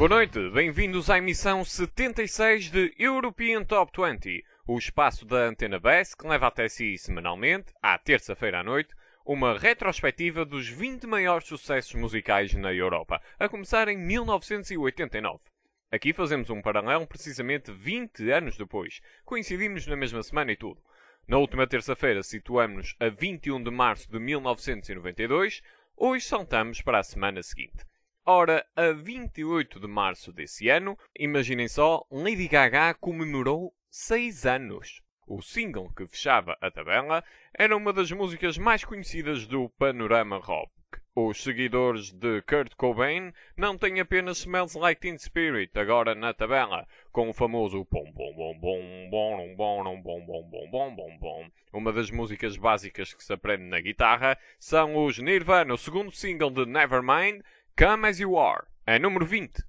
Boa noite, bem-vindos à emissão 76 de European Top 20, o espaço da Antena BES que leva até si semanalmente, à terça-feira à noite, uma retrospectiva dos 20 maiores sucessos musicais na Europa, a começar em 1989. Aqui fazemos um paralelo precisamente 20 anos depois, coincidimos na mesma semana e tudo. Na última terça-feira situamos-nos a 21 de março de 1992, hoje saltamos para a semana seguinte. Ora, a 28 de março desse ano, imaginem só, Lady Gaga comemorou 6 anos. O single que fechava a tabela era uma das músicas mais conhecidas do panorama rock. Os seguidores de Kurt Cobain não têm apenas Smells Like Teen Spirit agora na tabela, com o famoso bom bom bom bom bom bom bom bom bom bom bom bom. Uma das músicas básicas que se aprende na guitarra são os Nirvana, o segundo single de Nevermind, Come As You Are, é número 20.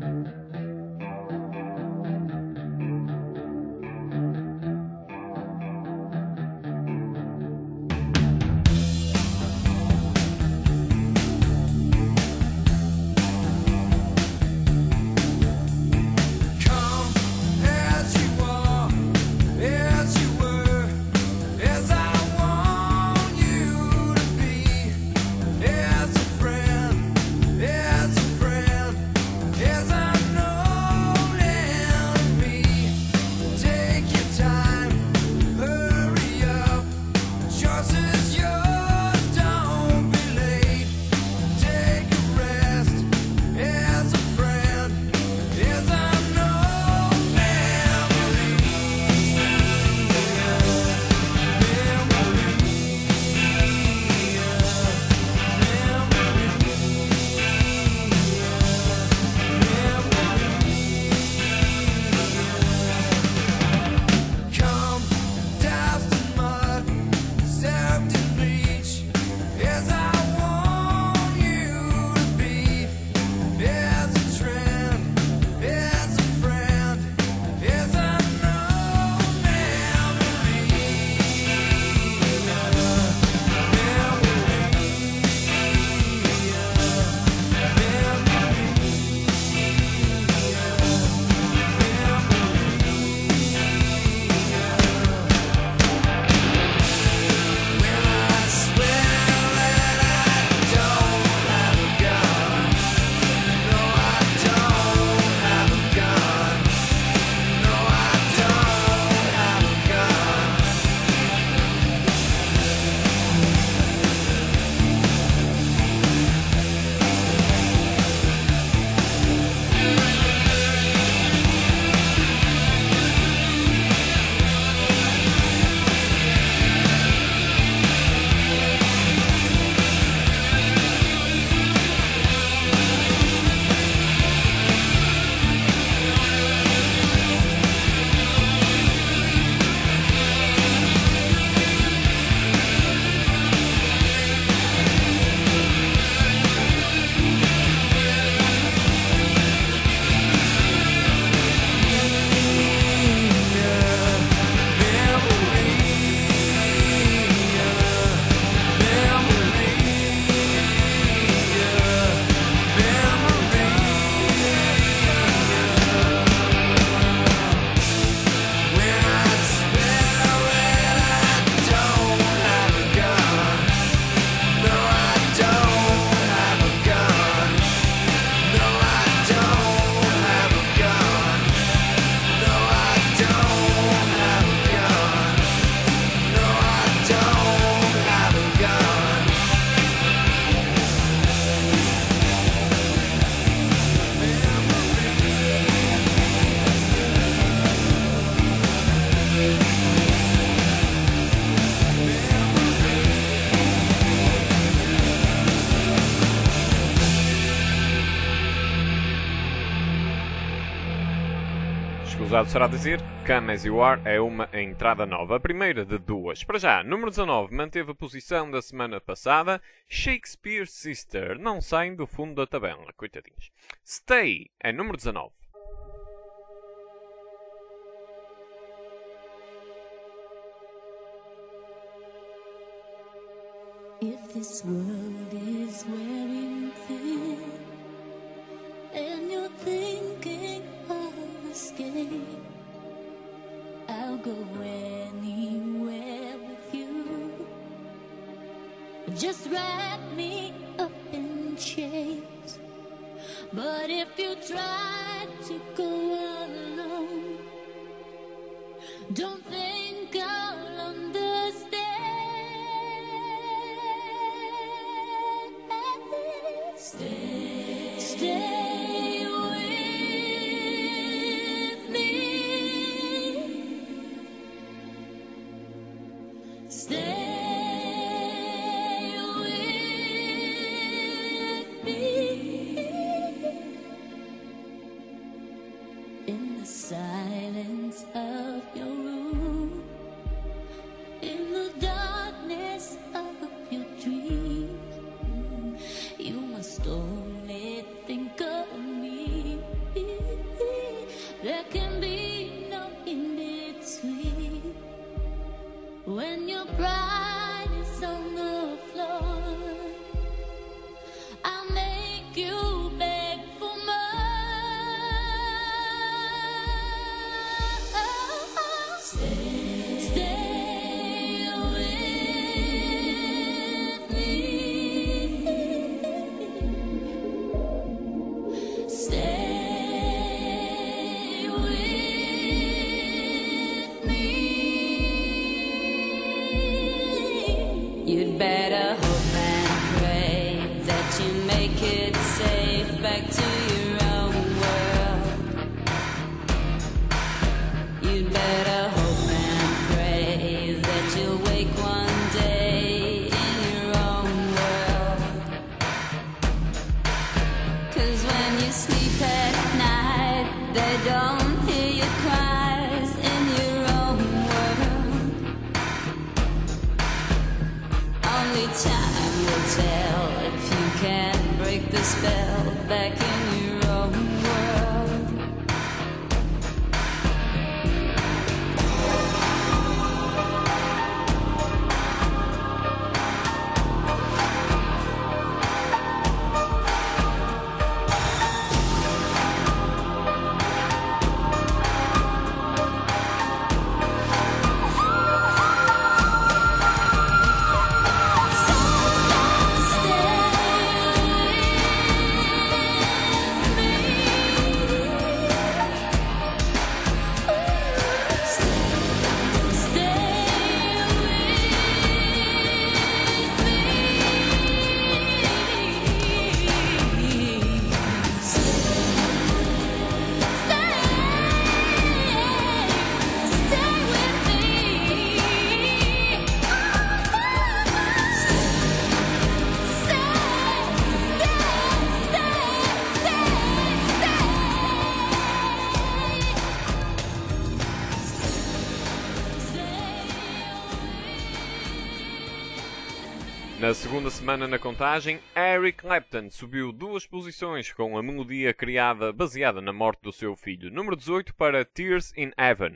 Escusado será dizer, Come As You Are é uma entrada nova, a primeira de duas. Para já, número 19 manteve a posição da semana passada, Shakespeare's Sister, não saem do fundo da tabela, coitadinhos. Stay é número 19. If this world is wearing thin and you're thinking I'll go anywhere with you. Just wrap me up in chains. But if you try to go alone, don't think I'll understand. Stay with me. Stay with me. In the silence of your room, in the darkness of your dream, you must only think of me. There can be no in between. When your pride is on the floor, I'll make you beg for more. Stay with me. Stay with me. You'd better hope and pray that you make it safe back to your own world. You'd better hope and pray that you'll wake one day in your own world. 'Cause when you sleep at night, they don't hear your cries in your own world. Only time will tell if you can break the spell back in your own world. Na segunda semana na contagem, Eric Clapton subiu 2 posições com a melodia criada baseada na morte do seu filho, número 18 para Tears in Heaven.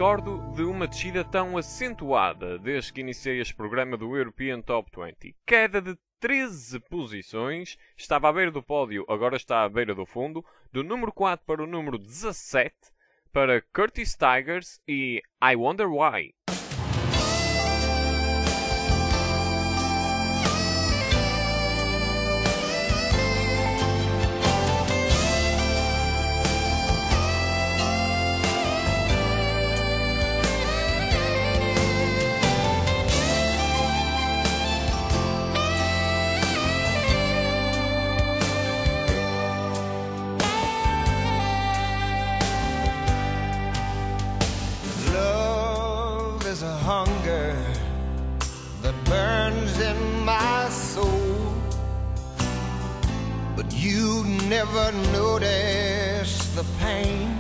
recordo de uma descida tão acentuada desde que iniciei este programa do European Top 20. Queda de 13 posições, estava à beira do pódio, agora está à beira do fundo, do número 4 para o número 17, para Curtis Tigers e I Wonder Why. You never notice the pain.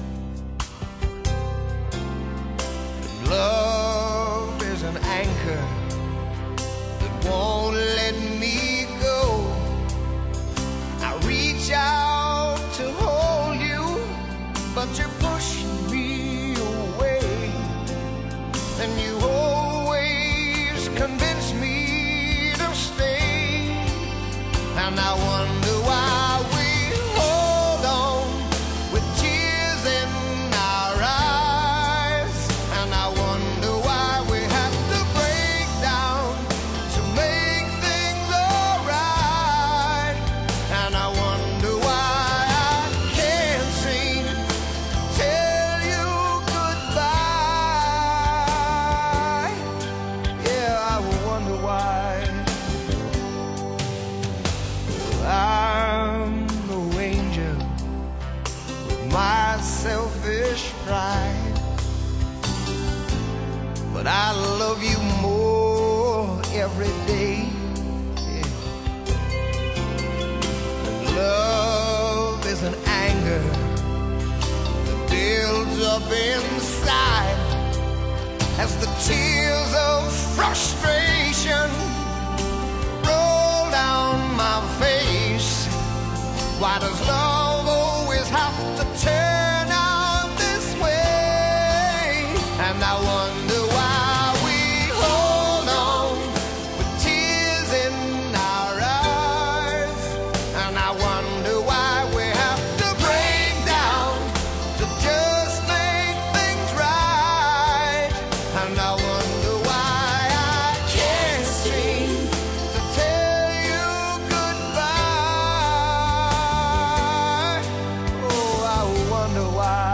Love is an anchor that won't let me go. I reach out to hold you, but you push me away. And you always convince me to stay. And I wonder why we hold on with tears in our eyes. And I wonder why we have to break down to make things alright. And I wonder why I can't seem to tell you goodbye. Yeah, I wonder why. I'm no angel with my selfish pride, but I love you more every day. Yeah. Love is an anger that builds up inside as the tears of frustration roll down my face. Why does love always have to turn out this way? And I wonder why we hold on with tears in our eyes. And I wonder why we have to break down to just make things right. And I wonder why I can't seem to tell you goodbye. Oh, I wonder why.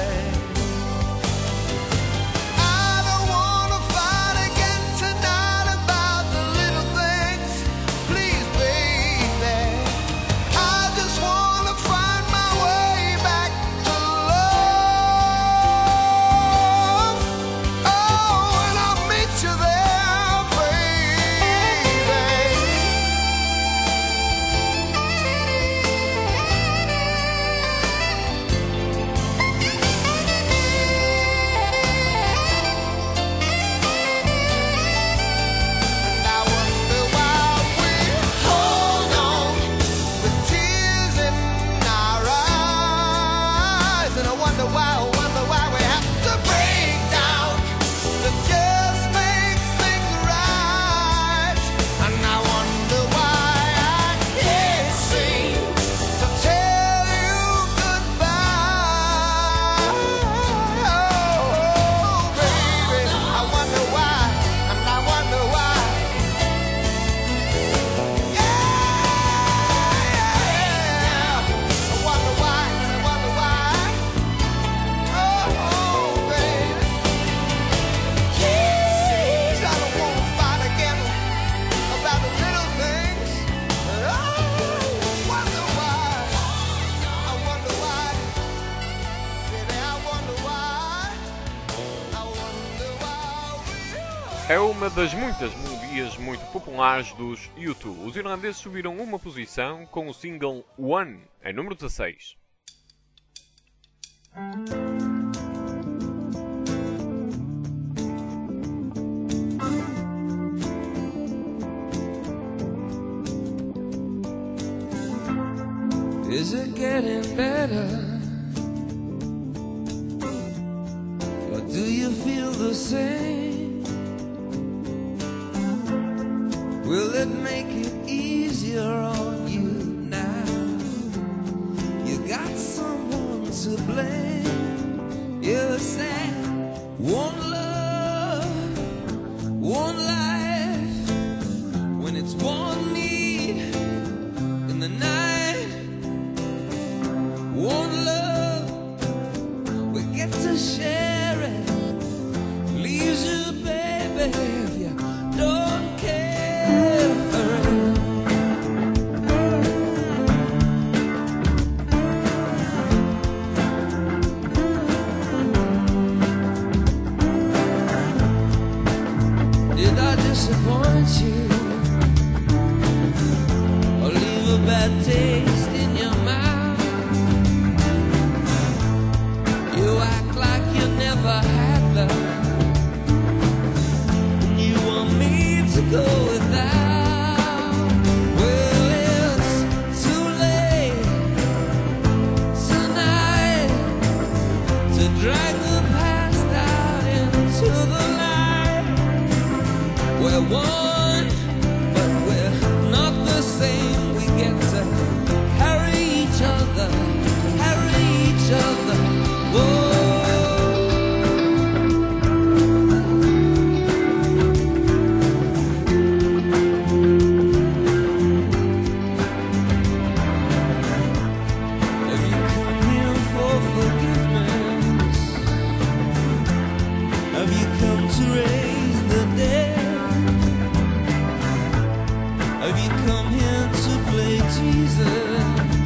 I don't wanna fight again tonight about the little things. Please, baby, I just wanna find my way back to love. Oh, and I'll meet you there, baby. And I wonder why we hold on with tears in our eyes. And I wonder why we have to break down to just make things right. And I wonder why I can't seem to tell you goodbye. Oh, baby, I wonder why, and I wonder why. Yeah, I wonder why, and I wonder why. Oh, baby, yes, I don't wanna fight again about the little things. Oh, wonder why. I wonder why, baby, I wonder why. I wonder why we É uma das muitas melodias muito populares dos U2. Os irlandeses subiram uma posição com o single One, em número 16. Is it getting better? Or do same. Will it make it easier on you now? You got someone to blame. You said one love, one life, when it's one need in the night. One love, we get to share it. Leaves you, baby, if you don't care for it. Did I disappoint you or leave a bad taste in your mouth? You act like you never had love. You want me to go without. Well, it's too late tonight to drag the past out into the light. We're one, but we're not the same. We get to carry each other, carry each other. Whoa. Have you come here for forgiveness? Have you come to raise the dead? Have you come here to play Jesus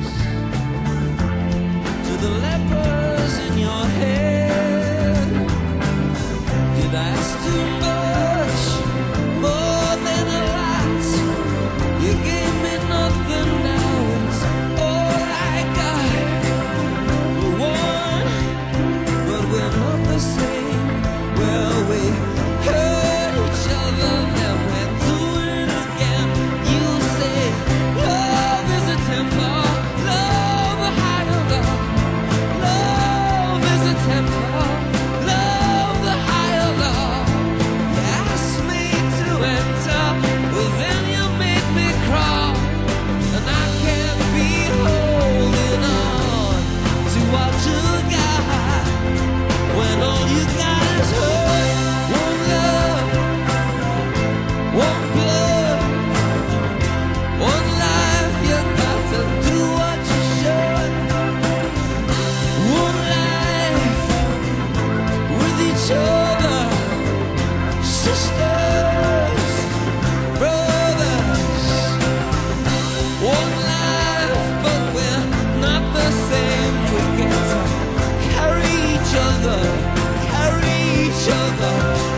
to the lepers in your head? Did I ask too much, more than a lot? You gave me nothing, now it's all I got. We're one, but we're not the same. Well, we hurt each other, then we're doing it again. You say love is a temper, love a higher love. Love is a temper, love the higher love. You asked me to enter, well then you made me crawl. And I can't be holding on to what you got when all you got is hurt. One love, one blood, one life. You got to do what you should. One life with each other, sisters, brothers. One life, but we're not the same. We get to carry each other, carry each other.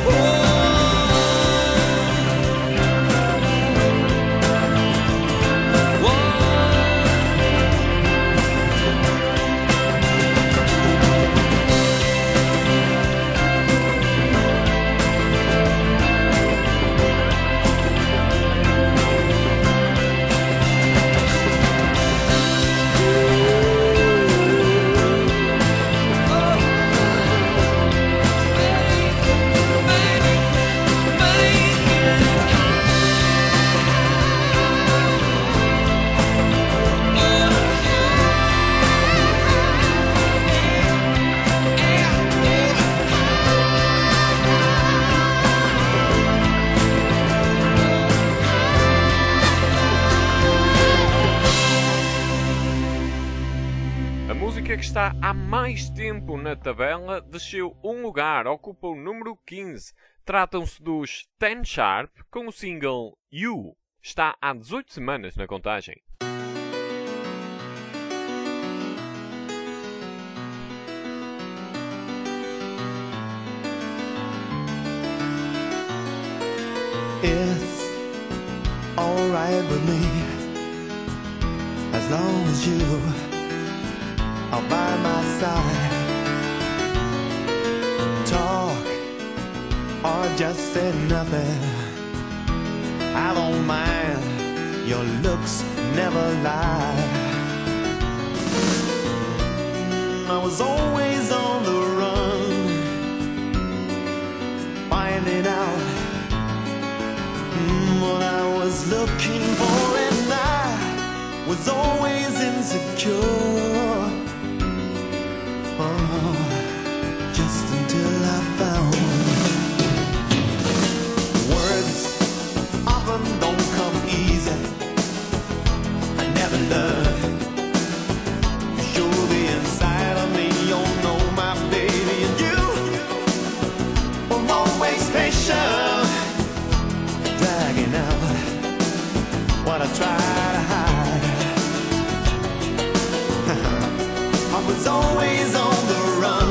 A música que está há mais tempo na tabela desceu um lugar, ocupa o número 15. Tratam-se dos Ten Sharp com o single You. Está há 18 semanas na contagem. It's alright with me as long as you are by my side. Talk or just say nothing, I don't mind, your looks never lie. I was always on the run, looking for, and I was always insecure. Oh, just until I found words often don't come easy. I never learned to show the inside of me. You know, my baby, and you were always patient, dragging out what I tried to hide. I was always on the run,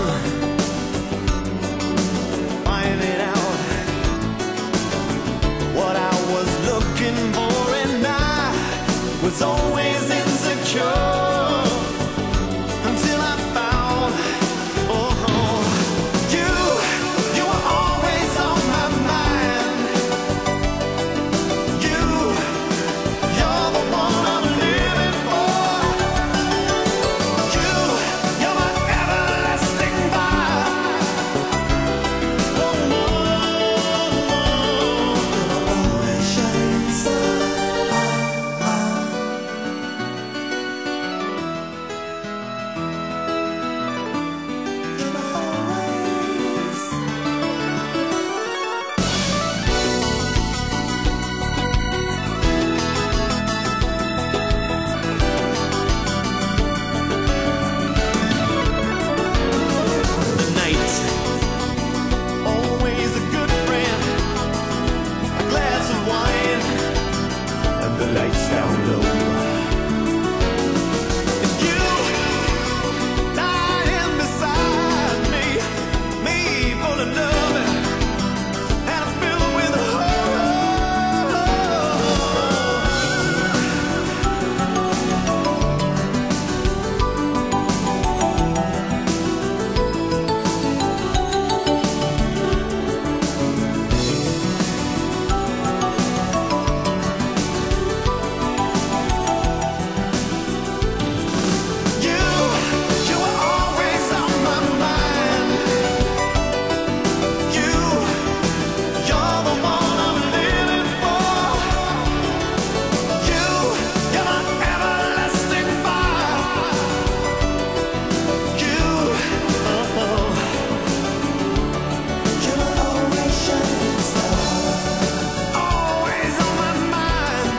finding out what I was looking for, and I was always insecure until I found, oh, you were always on my mind. You're the one I'm living for. You're my everlasting fire. Oh, you're always shining star. You're always. The night, always a good friend, a glass of wine, and the lights down low. And you lying beside me full of love and I'm filled with horror. You were always on my mind. You're the one I'm living for. You're my everlasting fire. You're always shining star. Always on my mind.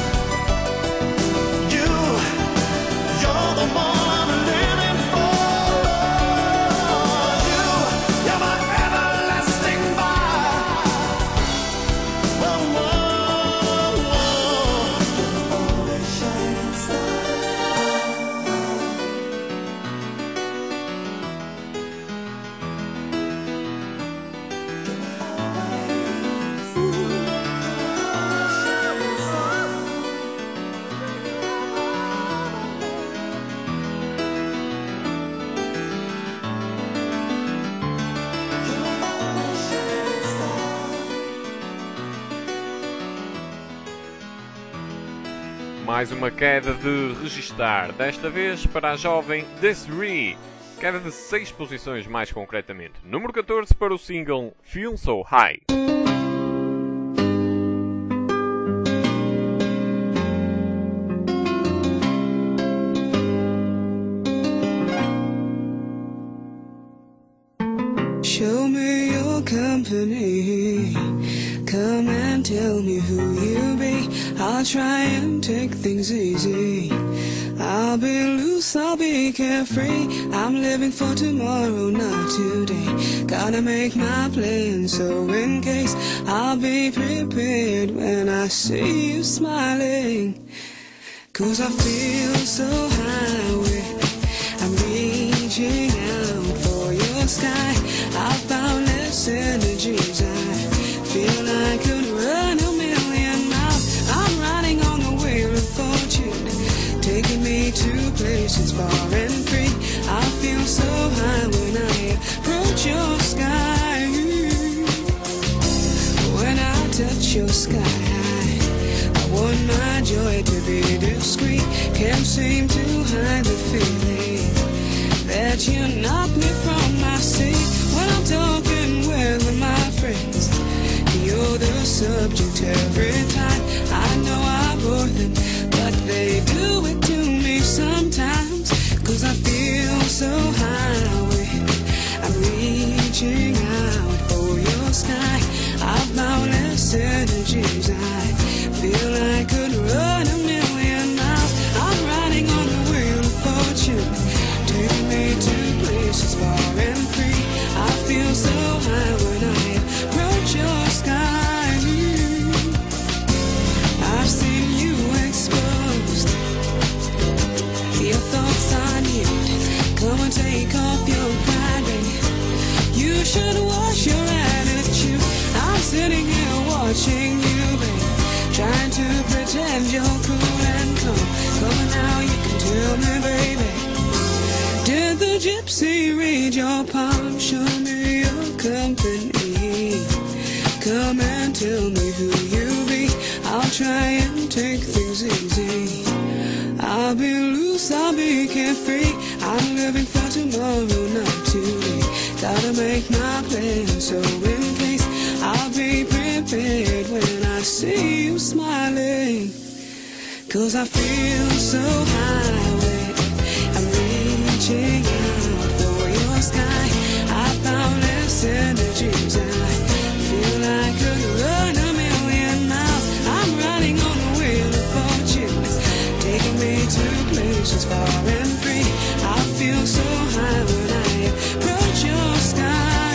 You're the one I'm living for. You're my everlasting fire. Whoa, always shining star. Mais uma queda de registar, desta vez para a jovem Desiree. Queda de 6 posições mais concretamente. Número 14 para o single Feel So High. Show me your company. Come and tell me who you be. I'll try and take things easy. I'll be loose, I'll be carefree. I'm living for tomorrow, not today. Gotta make my plan, so in case I'll be prepared when I see you smiling. 'Cause I feel so high with I'm reaching out for your sky. I found less energies. I feel I could run a million miles. I'm riding on the wheel of fortune, taking me to places far and free. I feel so high when I approach your sky. When I touch your sky, I want my joy to be discreet. Can't seem to hide the feeling that you knock me from my seat. When I'm talking with my friends, you're the subject every time. I know should wash your attitude. I'm sitting here watching you, babe, trying to pretend you're cool and calm. Come on now, you can tell me, baby. Did the gypsy read your palm? Show me your company. Come and tell me who you be. I'll try and take things easy. I'll be loose, I'll be carefree. I'm living for tomorrow, not today. Gotta make my plan, so in case I'll be prepared when I see you smiling. 'Cause I feel so high when I'm reaching out for your sky. I found less energies and I feel I could run a million miles. I'm riding on the wheel of fortune, taking me to places far and free. I feel so high when I approach your sky.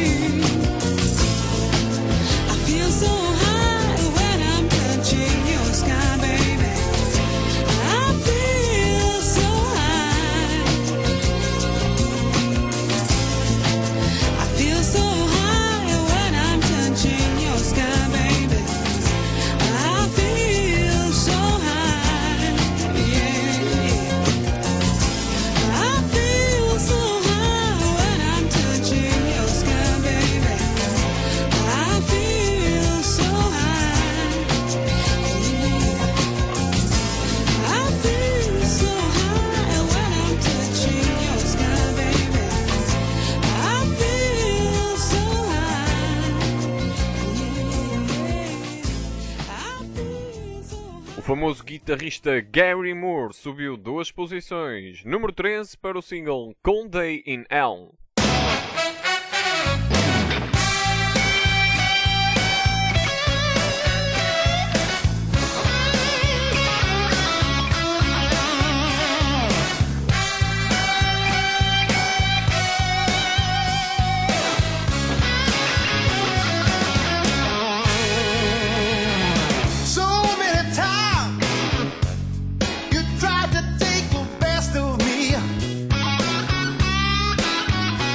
I feel so high when I'm touching your sky, baby. I feel so high. I feel so high when I'm touching your sky, baby. I feel so high, yeah. I feel so high when I'm touching your sky, baby. I feel so high, yeah. I feel so high when I'm touching your sky, baby. I feel so high, yeah. I feel so high. O famoso guitarrista Gary Moore subiu 2 posições, número 13 para o single Cold Day in Hell. So many times you tried to take the best of me.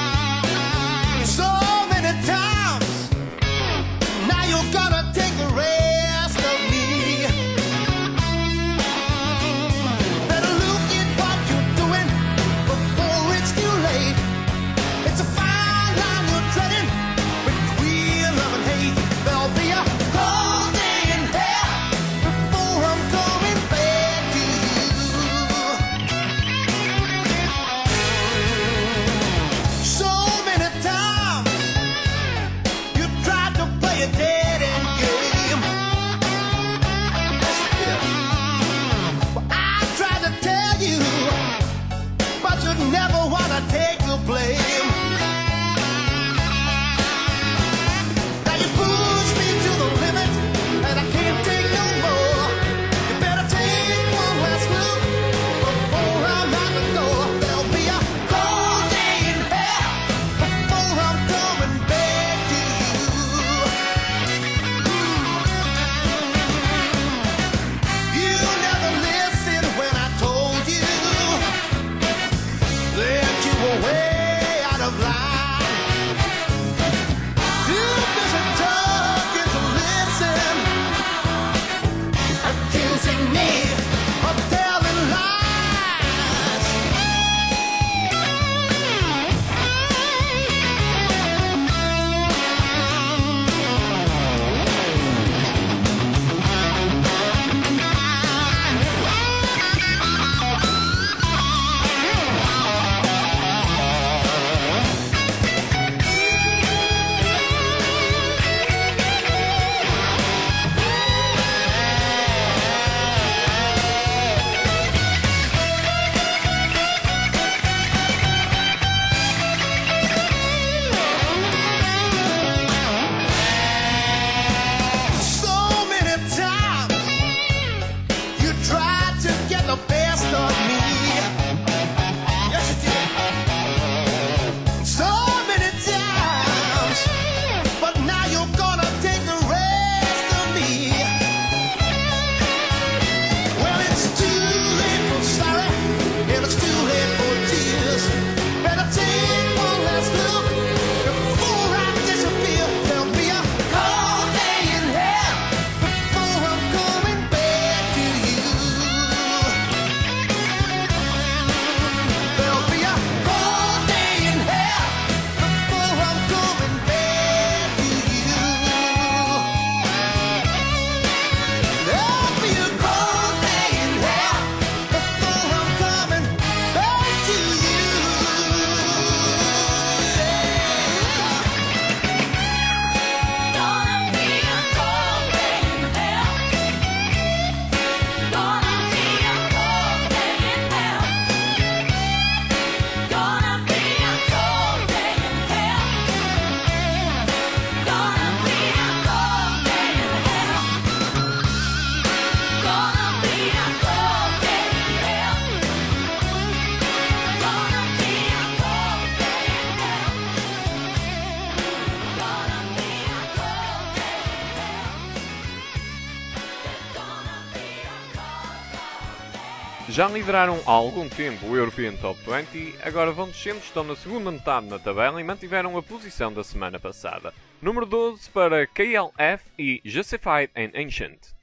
Já lideraram há algum tempo o European Top 20, agora vão descendo, estão na segunda metade na tabela e mantiveram a posição da semana passada. Número 12 para KLF e Justified and Ancient.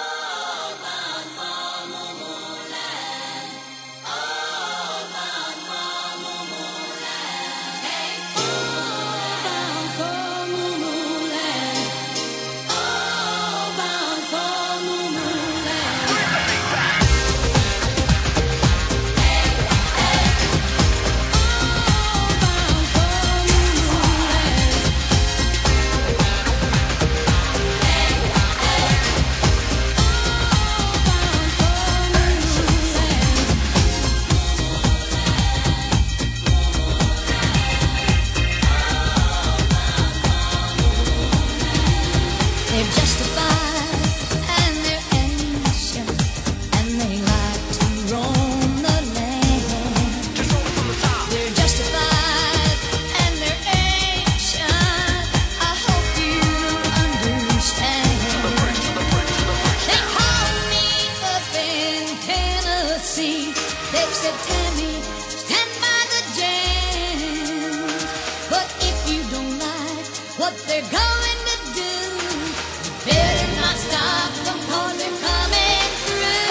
They're justified and they're ancient and they like to roam the land. They're justified and they're ancient. I hope you understand. They called me up in Tennessee. They said, Tammy, stand by the jam. But if you don't like what they're going to do, better not stop them 'cause they're coming through.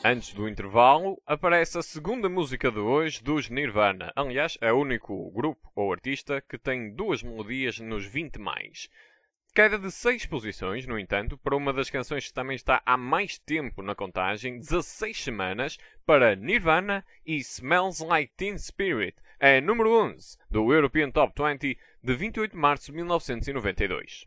Antes do intervalo, aparece a segunda música de hoje dos Nirvana. Aliás, é o único grupo ou artista que tem 2 melodias nos 20 mais. Queda de 6 posições, no entanto, para uma das canções que também está há mais tempo na contagem, 16 semanas, para Nirvana e Smells Like Teen Spirit. É número 11 do European Top 20 de 28 de março de 1992.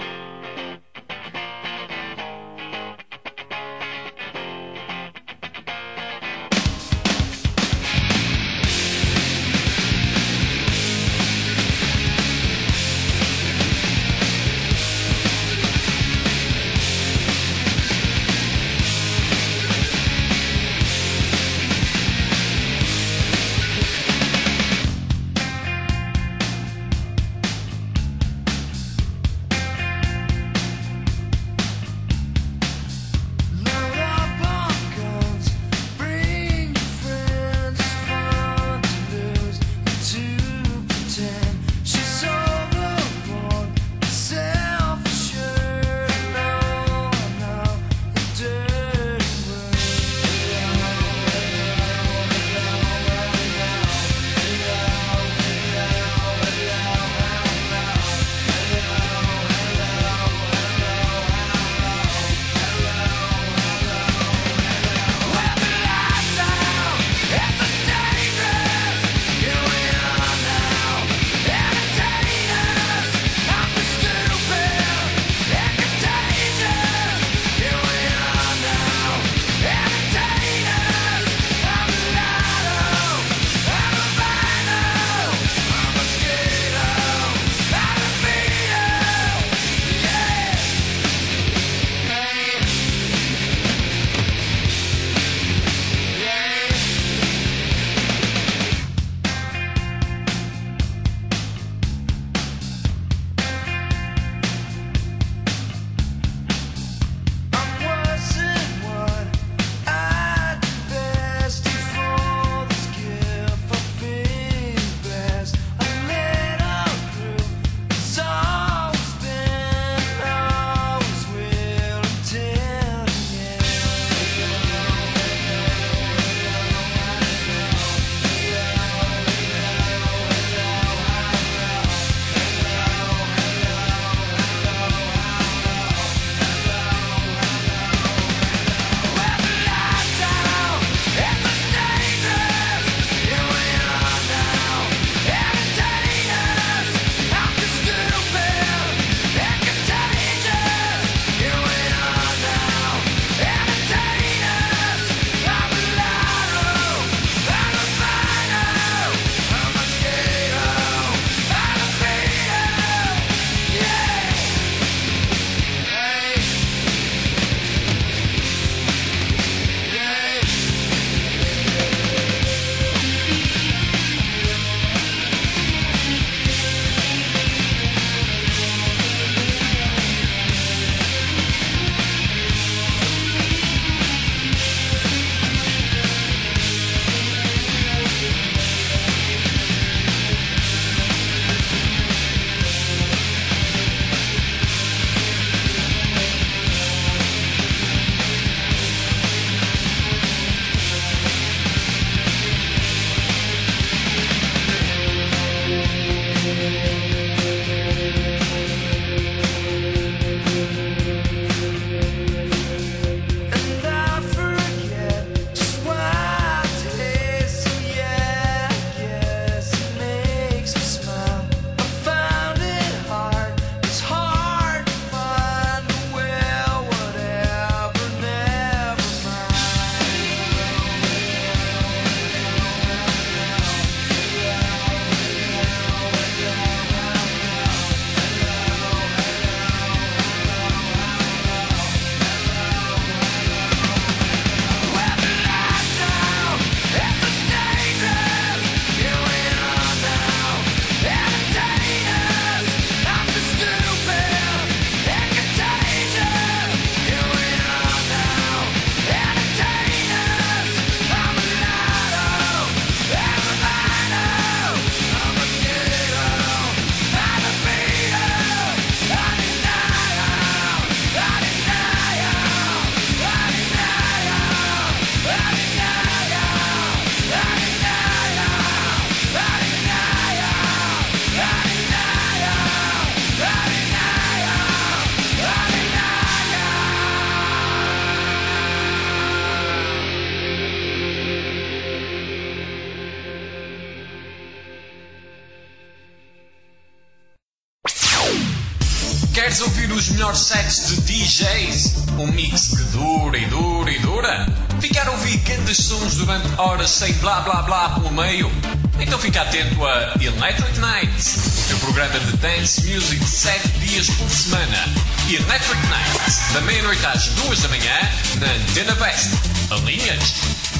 Queres ouvir os melhores sets de DJs? Um mix que dura e dura e dura? Ficar a ouvir grandes sons durante horas sem blá blá blá pelo meio? Então fica atento a Electric Nights, o teu programa de dance music 7 dias por semana. Electric Nights, da meia-noite às 2 da manhã, na Antena Best. Alinhas?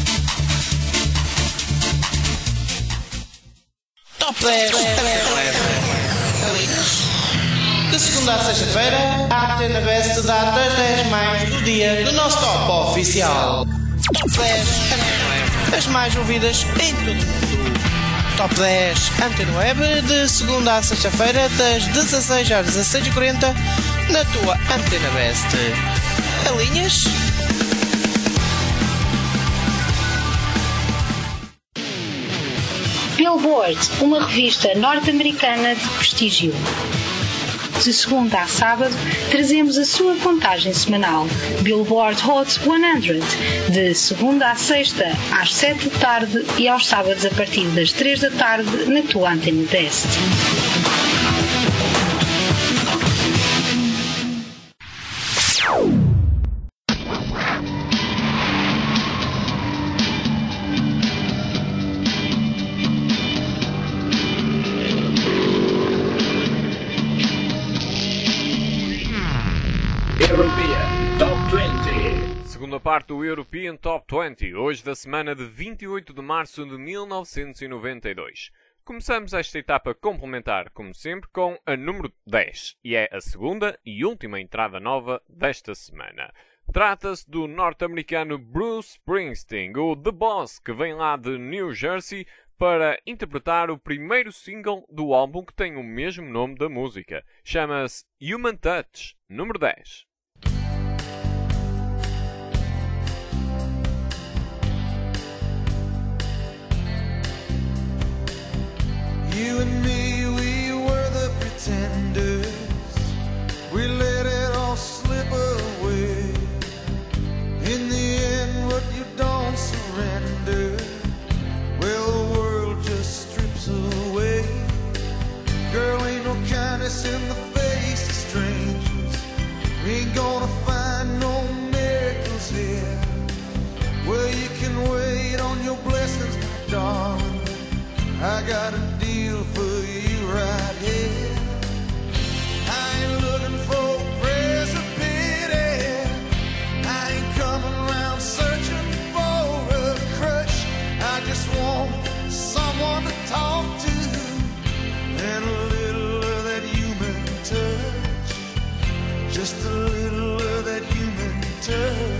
Top 10. De segunda a sexta-feira, a Antena Best dá das 10 mais do dia do nosso top oficial. Top 10. As mais ouvidas em todo o mundo. Top 10 Antena Web, de segunda a sexta-feira, das 16 às 16h40, na tua Antena Best. Alinhas? Billboard, uma revista norte-americana de prestígio. De segunda a sábado, trazemos a sua contagem semanal, Billboard Hot 100, de segunda a sexta, às 7 da tarde e aos sábados a partir das 3 da tarde, na tua Antena Best. European Top 20. Segunda parte do European Top 20, hoje da semana de 28 de março de 1992. Começamos esta etapa complementar, como sempre, com a número 10, e é a segunda e última entrada nova desta semana. Trata-se do norte-americano Bruce Springsteen, o The Boss, que vem lá de New Jersey para interpretar o primeiro single do álbum que tem o mesmo nome da música. Chama-se Human Touch, número 10. You and me, we were the pretenders. We let it all slip away. In the end, what you don't surrender, well, the world just strips away. Girl, ain't no kindness in the face of strangers. We ain't gonna find no miracles here. Well, you can wait on your blessings, my darling. I got a deal for you right here. I ain't looking for prayers of pity. I ain't coming around searching for a crush. I just want someone to talk to, and a little of that human touch. Just a little of that human touch.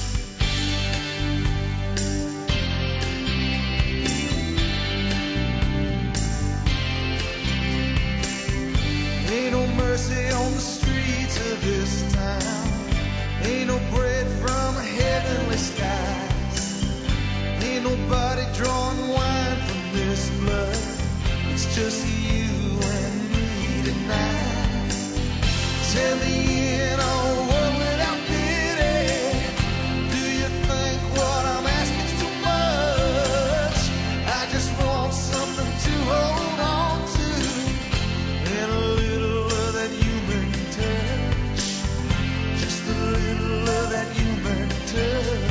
Ain't no mercy on the streets of this town. Ain't no bread from heavenly skies. Ain't nobody drawing wine from this blood. It's just you and me tonight. Tell me in a world without pity, do you think what I'm asking too much? I just want something to hold on to, and a little of that human touch. Just a little of that human touch.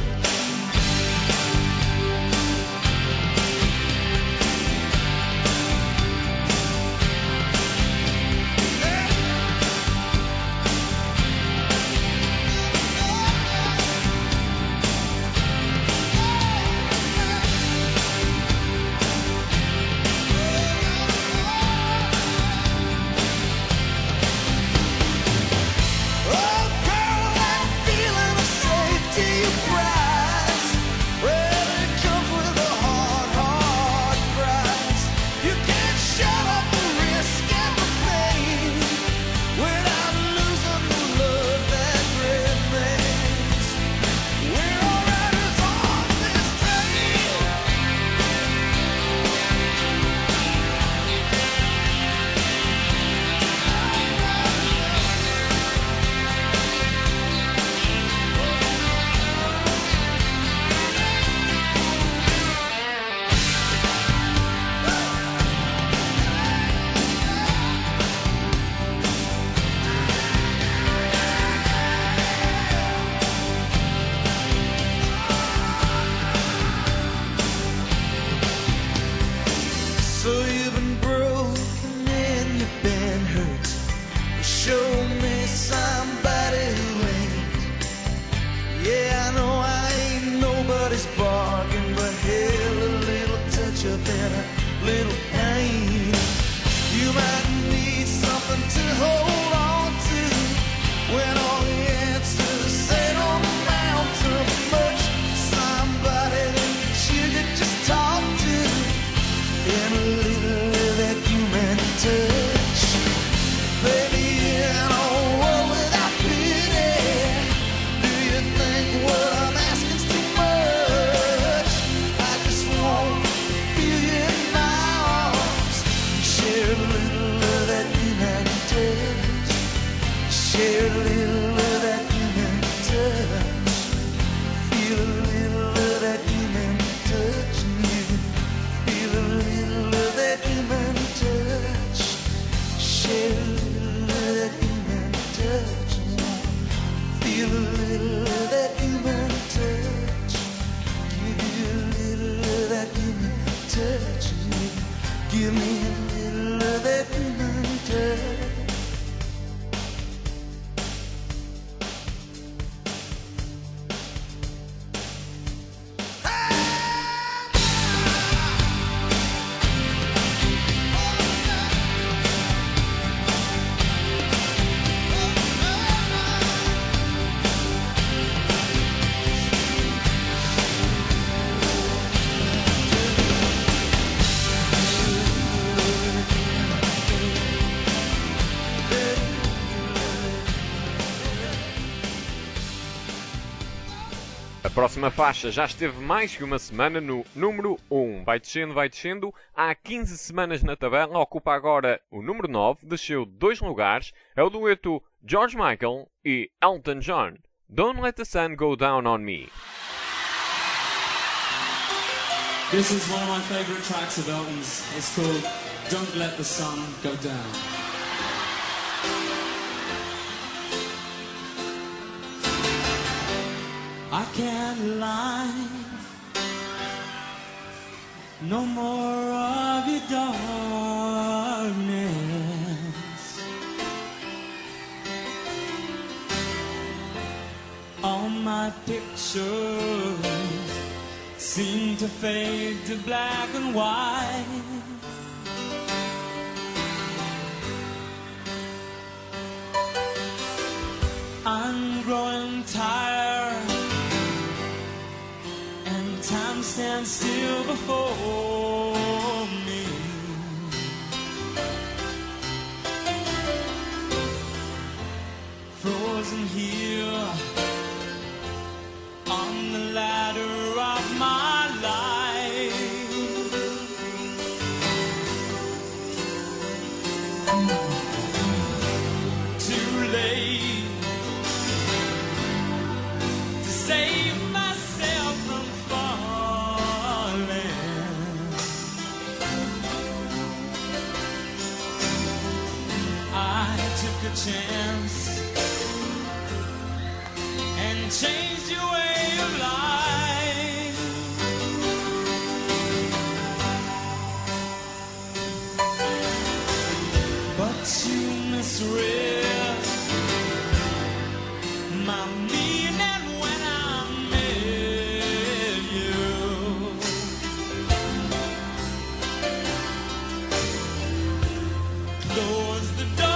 Show me somebody who ain't. Yeah, I know I ain't nobody's bargain, but hell, a little touch of that, a little pain. You might need something to hold on to when all the answers say don't amount to much. Somebody that you could just talk to, and a little of that human touch. Baby, in a world without pity, do you think what I'm asking's too much? I just want to feel you in my arms, share a little of that human touch, share a little of that human touch, feel a little of that human touch, and you feel a little of that human touch, share a little of that human touch, feel a little of that human touch, give you a little of that human touch, give me a little of that human touch. A próxima faixa já esteve mais que uma semana no número 1. Vai descendo. Há 15 semanas na tabela, ocupa agora o número 9, desceu 2 lugares. É o dueto George Michael e Elton John. Don't Let the Sun Go Down on Me. This is one of my favourite tracks of Elton's. It's called Don't Let the Sun Go Down. I can't lie, no more of your darkness. All my pictures seem to fade to black and white. I'm growing tired, time stands still before me. Frozen here on the ladder of my life. Too late to save myself from took a chance and changed your way of life. But you misread my meaning when I met you. Closed the door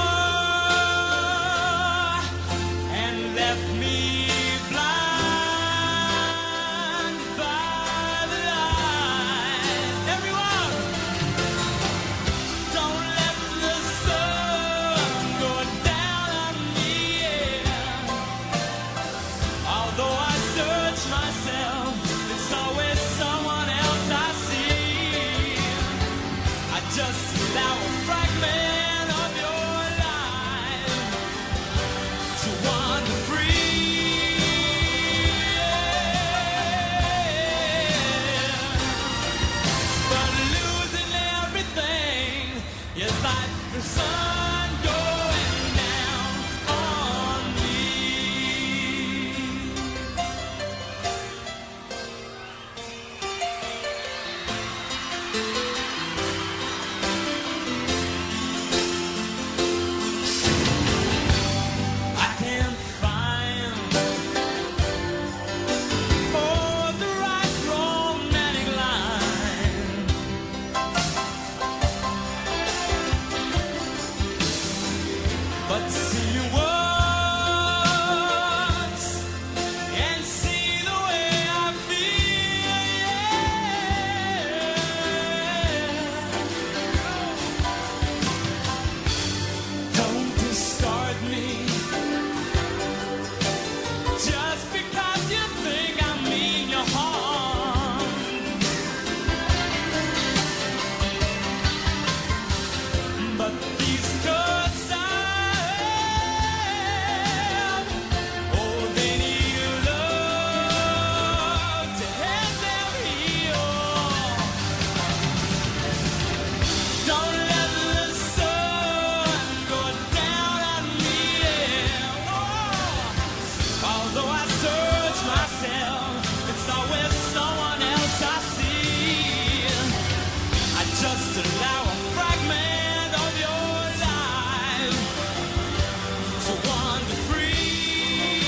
Just allow a fragment of your life to wander free,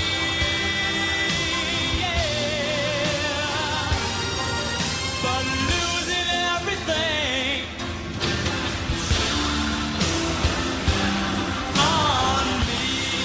yeah. But losing everything on me.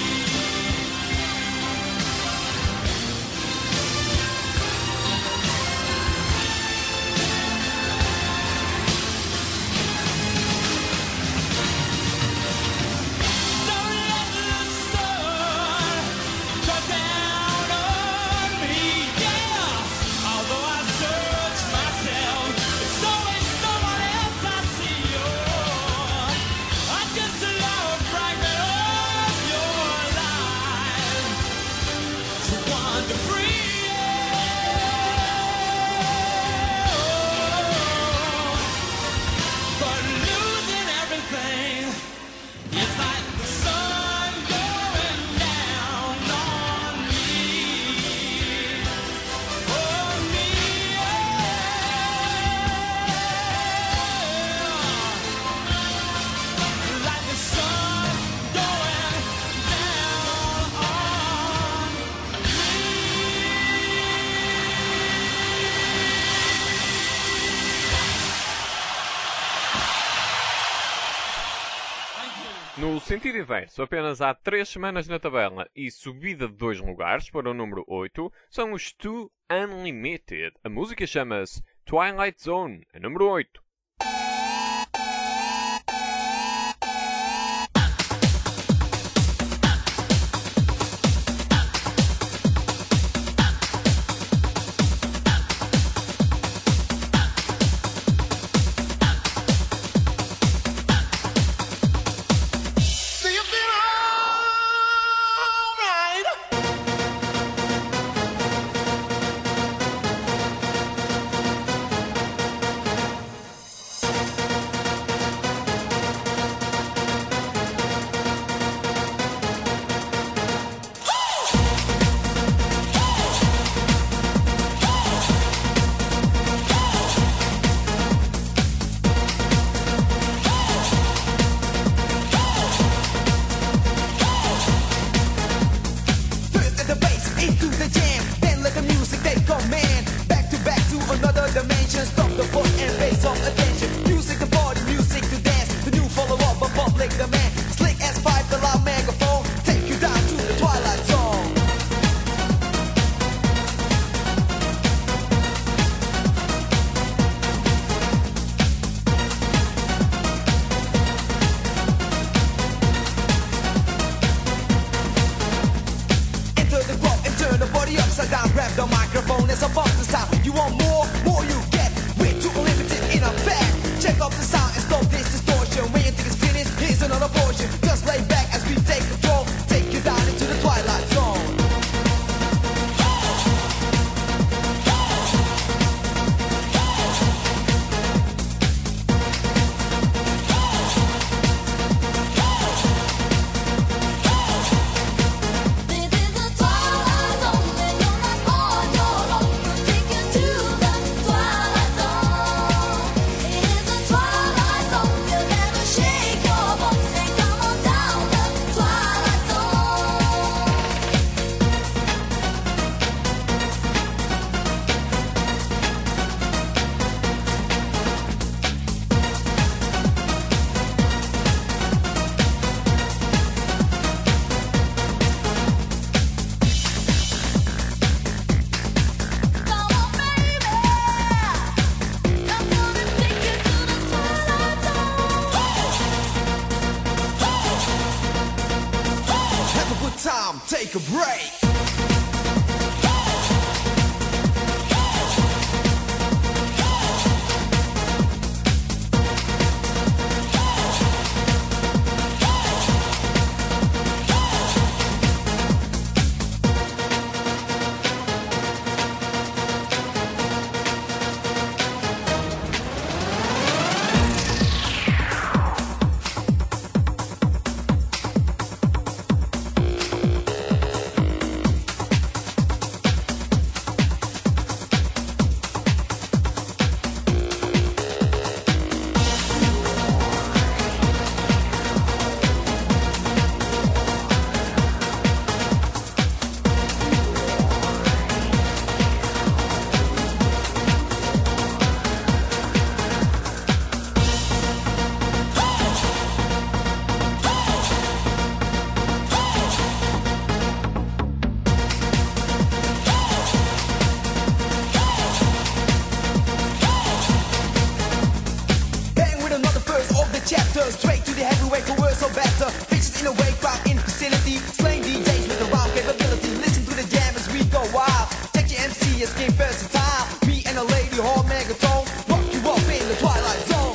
Don't let the sun go down on me, yeah. Although I search myself, it's always someone else I see. Oh, I just allow a fragment of your life to wander free, yeah. But losing everything. It's like the sun going down on me, yeah. Like the sun going down on No sentido inverso, apenas há 3 semanas na tabela e subida de 2 lugares para o número 8, são os Two Unlimited. A música chama-se Twilight Zone, a número 8. Do you feel alright? First at the bass, into the jam. Then let the music take command. Back to another dimension. Stop the foot and face of attention. Music to party, music to dance. The new follow-up of public demand. Slick S5, the loud megaphone. Take you down to the Twilight Zone. Enter the club and turn the body upside down. Grab the microphone as a bump the sound. You want more you get. We're too limited in our bag. Check up the sound and stop this distortion. When you think it's finished, here's another portion. Just lay back as we take control. Take you down into the Twilight Zone. This is the Twilight Zone, and you're not on your own. We'll take you to the Twilight Zone. It is the Twilight Zone, you'll never shake your bones. And come on down the Twilight Zone. Come on, baby, I'm gonna take you to the Twilight Zone. Have a good time, take a break. chapter, straight to the heavyweight, for worse or better. Bitches in a wake crowd in vicinity, slaying DJs with a round capability. Listen to the jam as we go wild. Check your MC, it's game versatile. Me and a lady, whole megatone, rock you up in the twilight zone.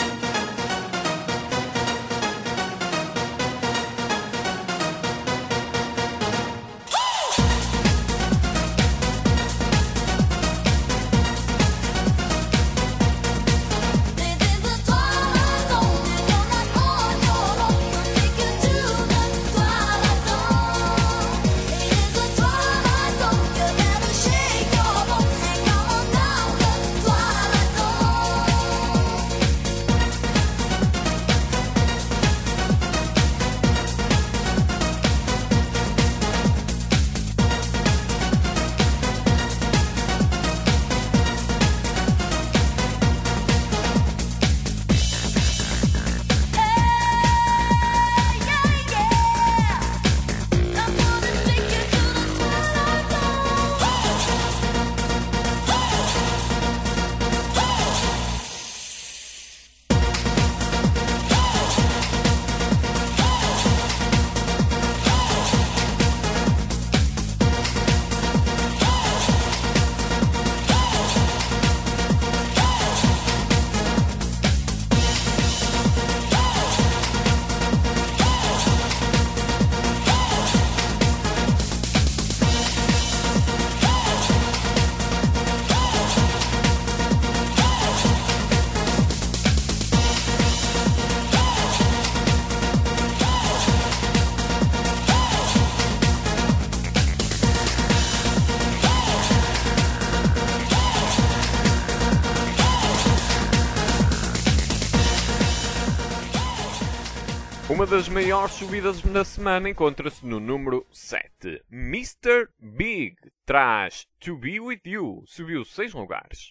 Uma das maiores subidas da semana encontra-se no número 7. Mr. Big traz To Be With You, subiu 6 lugares.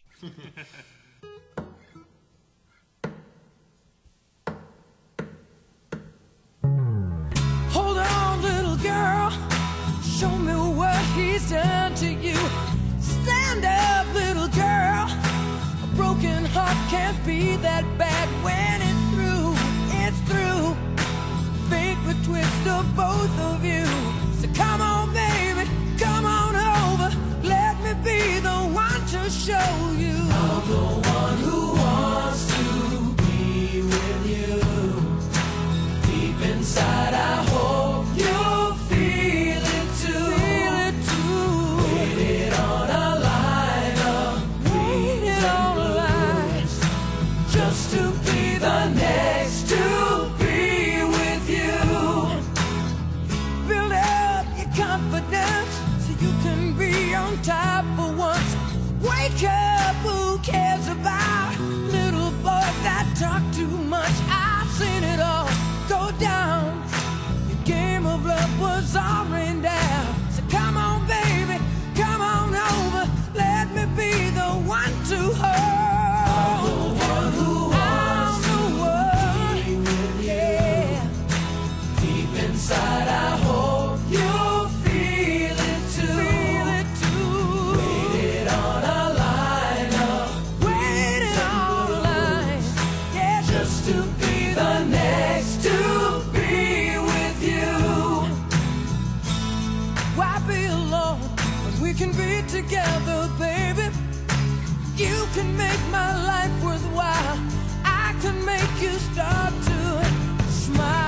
Hold on, little girl, show me what he's done to you. Stand up, little girl, a broken heart can't be that bad when it's through, it's through. Fate would twist of both of you. So come on, baby, come on over. Let me be the one to show you. I'm the one who wants to be with you. Deep inside, I hope you'll feel it too. Feel it too. Waited on a line of waited on a line just to be the next to be with you. Build up your confidence so you can be on top for once. Wake up, who cares about little boys that talk too much? I've seen it all go down. Your game of love was all rained down. So come on, baby, come on over. Let me be the one to hold. I'm the one who wants to be with you. Deep inside, I hope you'll feel it too. Feel it too. Waited on a line of waited on a line, yeah, just to be the next to be with you. Why be alone when we can be together, baby? You can make my life worthwhile. I can make you start to smile.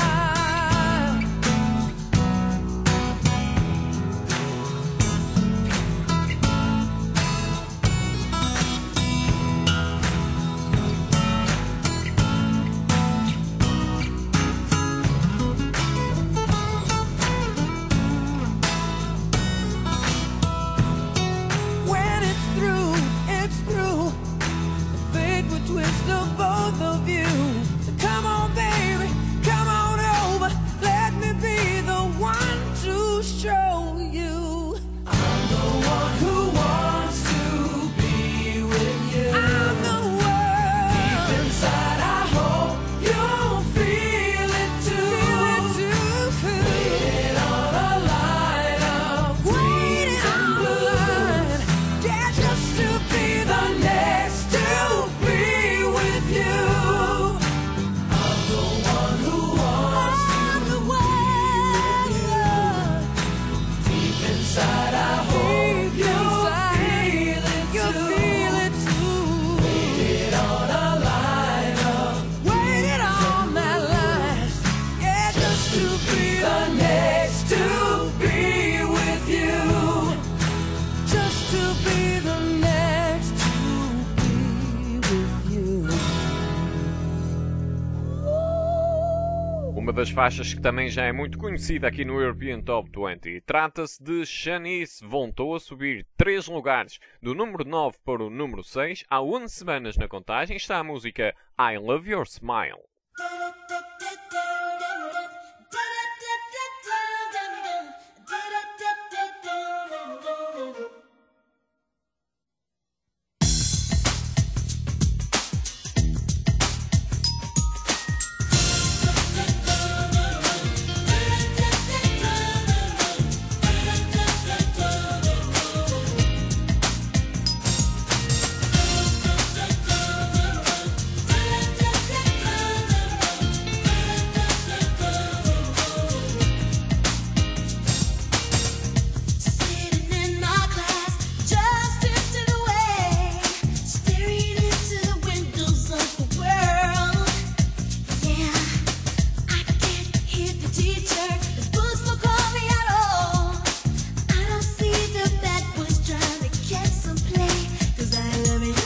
When it's through, it's through. The fate would twist of both of you. So come on, baby, come on over. Let me be the one to show you. I'm the one who wants to be with you. I'm the one. Deep inside, I hope you'll feel it too. Feel it too. Waiting on a line of waiting on a line, yeah, just to be the next to be with you. uma das faixas que também já é muito conhecida aqui no European Top 20. Trata-se de Shanice, voltou a subir 3 lugares, do número 9 para o número 6. Há 11 semanas na contagem está a música I Love Your Smile. Sitting in my class, just drifting away, staring into the windows of the world. Yeah, I can't hear the teacher. His books don't call me at all. I don't see the bad boys trying to catch some play, 'cause I love your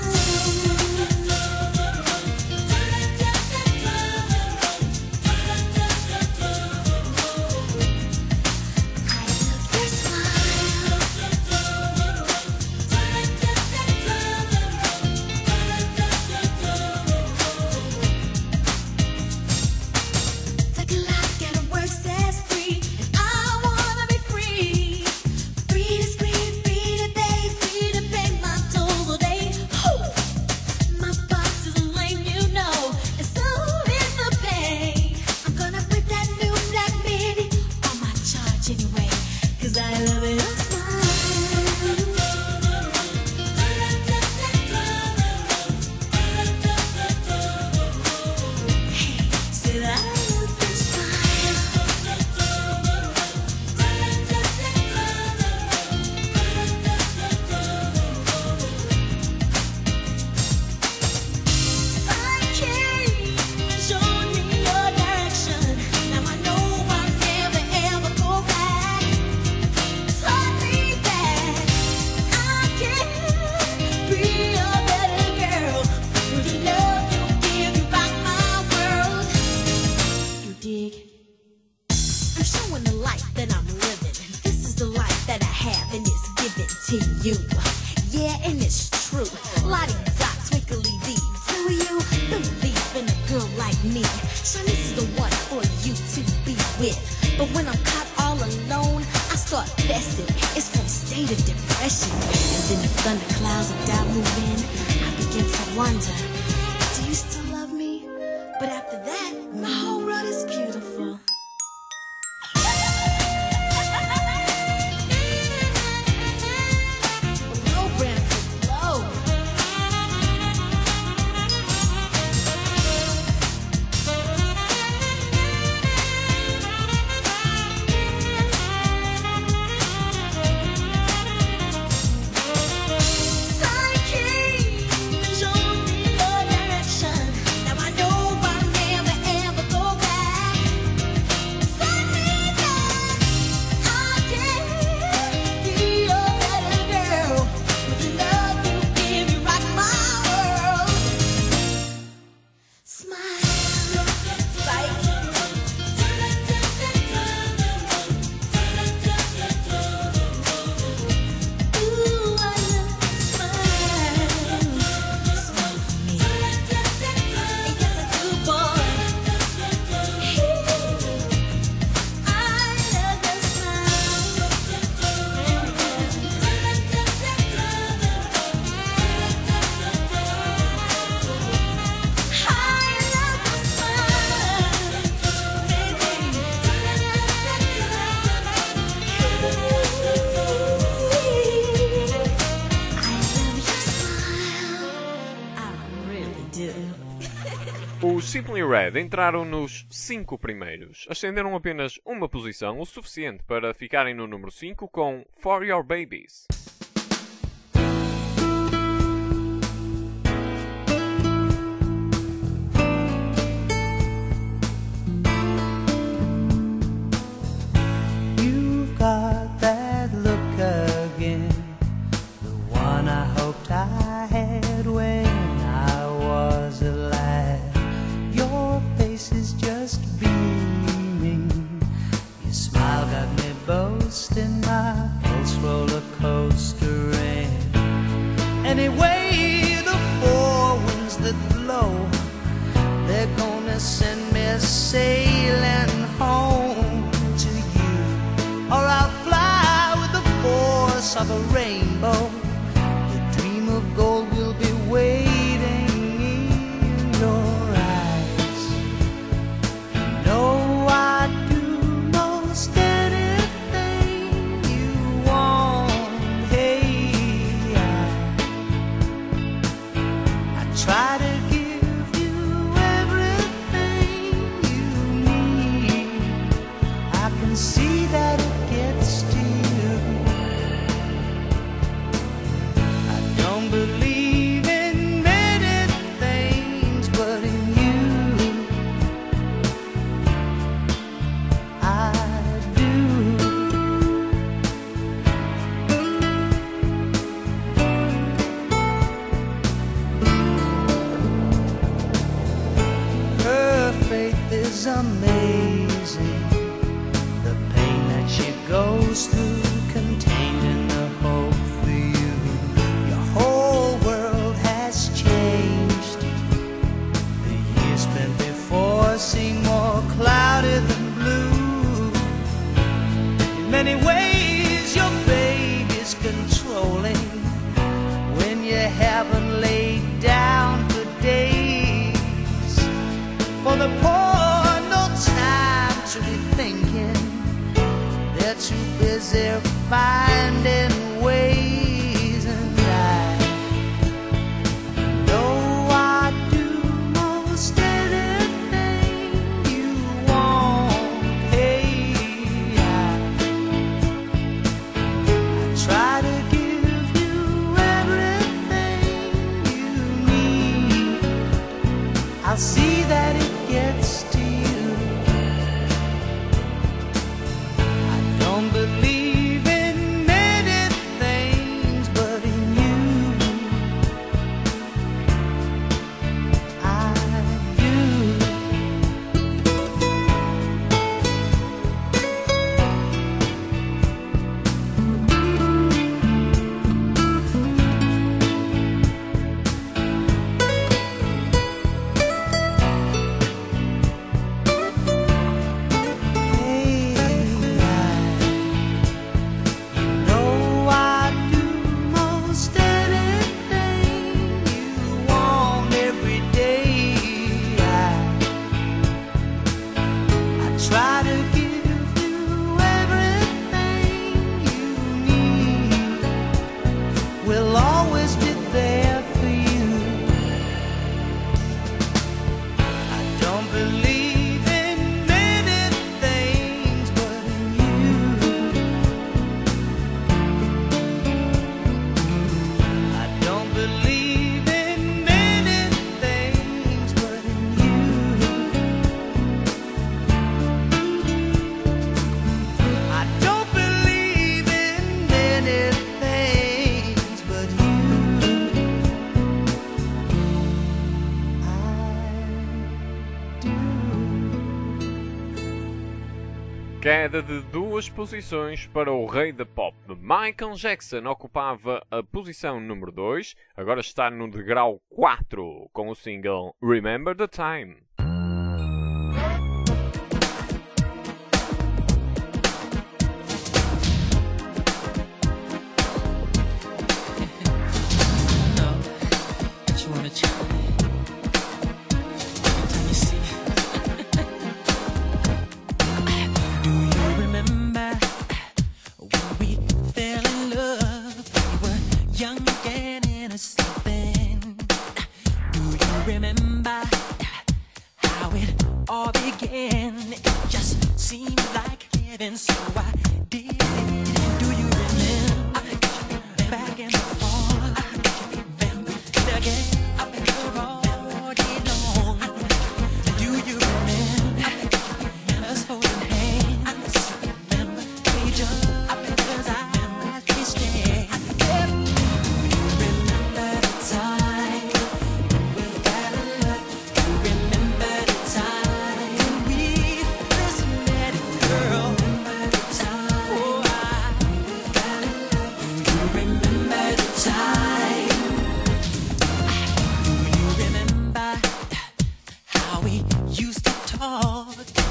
The clock at work says 3, and I wanna be free. Free to scream, free to beg, free to pay my tolls all day. My boss is lame, you know, and so is the pay. I'm gonna put that new black midi on my charge anyway, 'cause I love your smile. Hey, said I love your I'm showing the life that I'm living. This is the life that I have, and it's given to you. Yeah, and it's true. Lottie-dot, twinkly-dee. Do you believe in a girl like me? Shanice is the one for you to be with. But when I'm caught all alone, I start fessing. It's from a state of depression. And then the thunderclouds of doubt move in. I begin to wonder, do you still love me? But after that, my whole world is beautiful. Low brand for low. Psyche, show me your direction. Now I know I'll never ever go back. Send me back. I can be your better girl. With the love you give, you rock my world. Smile, psyche. Ooh, I love your smile. Smile for me. Yes, I do, boy. I love your Os Simply Red entraram nos 5 primeiros. Ascenderam apenas uma posição, o suficiente para ficarem no número 5 com For Your Babies. You've got that look again, the one I hoped I had when I was alive. Your face is just beaming. gonna send me sailing home to you, or I'll fly with the force of a rainbow. The dream of gold will be waiting in your eyes. No, I do most anything you want. Hey, I try to give you everything you need. I can see that it gets to you. I don't believe in many things, but in you I do. Her faith is amazing. The pain that she goes through, contained in the hope for you. Your whole world has changed. The years spent before seem more cloudy than blue. In many ways, your baby's controlling when you haven't laid down for days. For the poor, no time to be thinking. They're too busy finding ways, and I know I do most anything you want. Hey, I try to give you everything you need. I'll see that it gets to you. I don't believe in many things, but in you I do. Hey, you know I do most anything you want every day. I try to give you everything you need. We'll always be there for you. I don't believe in many things, but in you I don't believe in many things, but in you I don't believe in many things, but you Queda de 2 posições para o rei da pop. Michael Jackson ocupava a posição número 2, agora está no degrau 4 com o single Remember the Time. What you wanna try? Let me see. Do you remember when we fell in love? We were young and innocent then. Do you remember how it all began? It just seemed like heaven, so I did it. Do you remember back in the fall? Again, up in the road, long. Do you remember us holding hands? We jumped up in his eyes, we stayed. Do you remember the time we fell in love? Do you remember the time we first met, girl? Remember the time?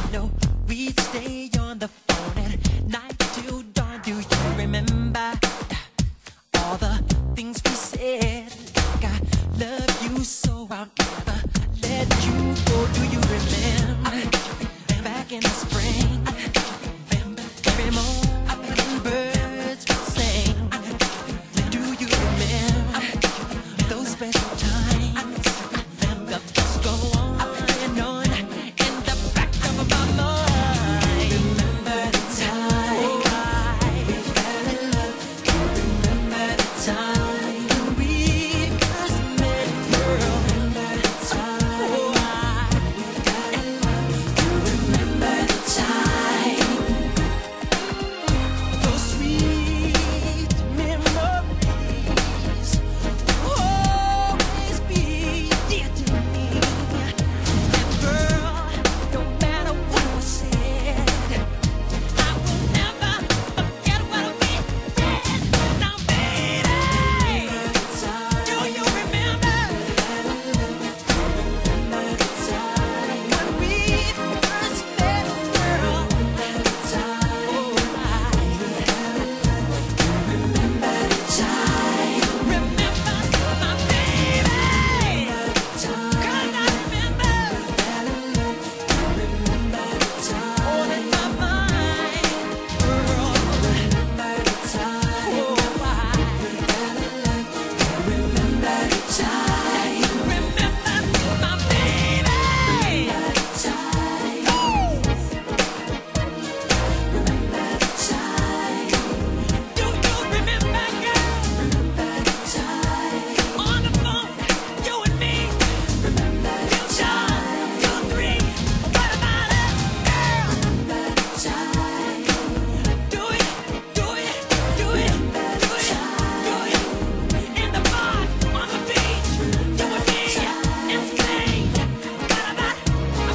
No, we stay on the phone at night till dawn. Do you remember all the things we said? Like I love you so I'll never let you go. Do you remember back in the spring? Every morning birds would sing. Do you remember those special times? The thoughts go on and on in the back of my mind. Remember the time we fell in love. Remember the time when we first met, girl. Remember the time we fell in love. Remember the time. Those sweet memories will always be dear to me. And girl, no matter what was said, I will never forget what we did. Now, baby, do you remember when we first met, girl? Remember the time. Remember my baby. 'Cause I remember all in my mind, girl. Remember the time. Remember the time. Remember my baby. Remember the time. Do you remember, girl? Remember the time. On the phone, you and me. Remember the time. You three. What about it, girl? Remember the time. Do it, do it, do it, do it, do it. In the bar, on the beach, you and me, in Spain. What about it?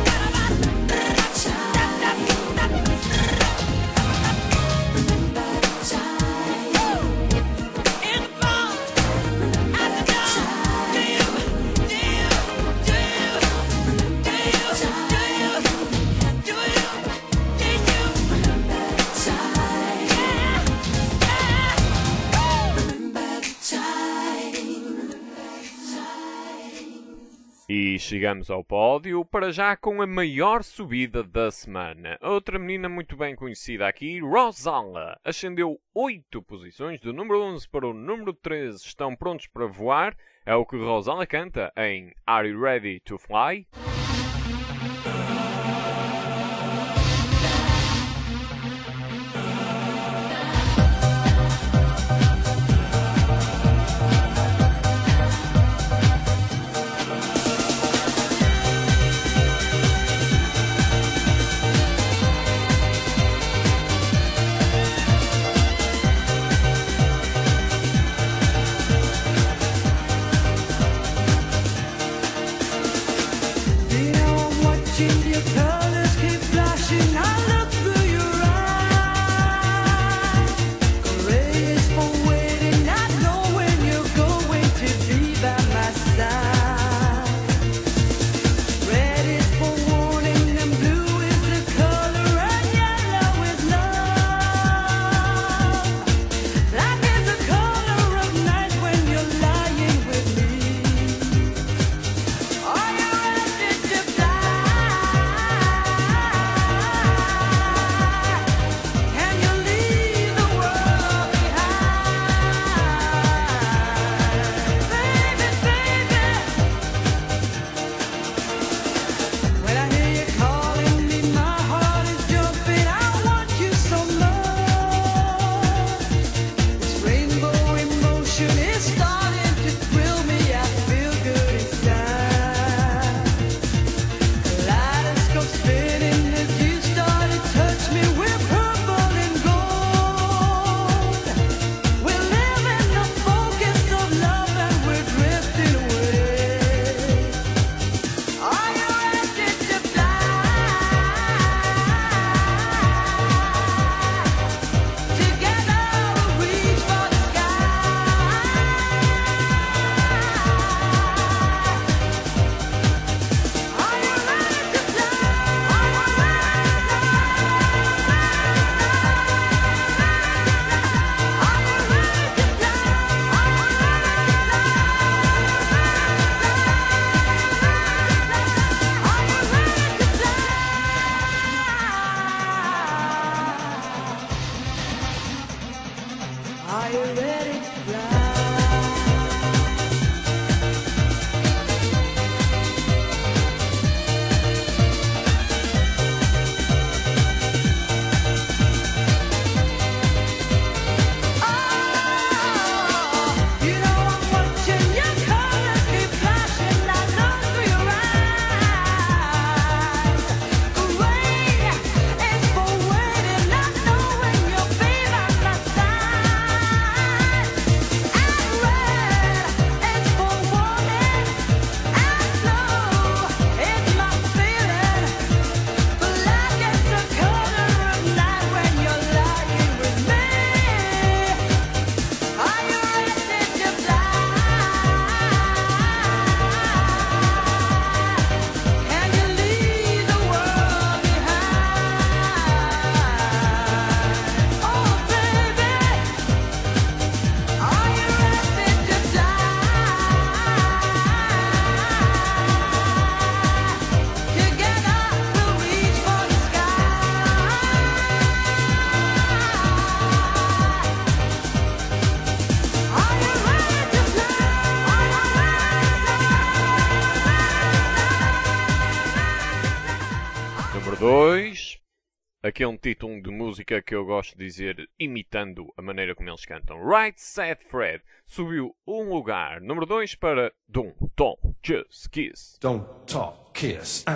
In the bar, at the door. Do you remember the time? Remember the time. E chegamos ao pódio, para já com a maior subida da semana. Outra menina muito bem conhecida aqui, Rosanna, ascendeu 8 posições, do número 11 para o número 13. Estão prontos para voar? É o que Rosanna canta em Are You Ready to Fly? Do Número 2. Aqui é um título de música que eu gosto de dizer imitando a maneira como eles cantam. Right Said Fred subiu um lugar. Número 2 para Don't Talk, Just Kiss. Don't talk, kiss.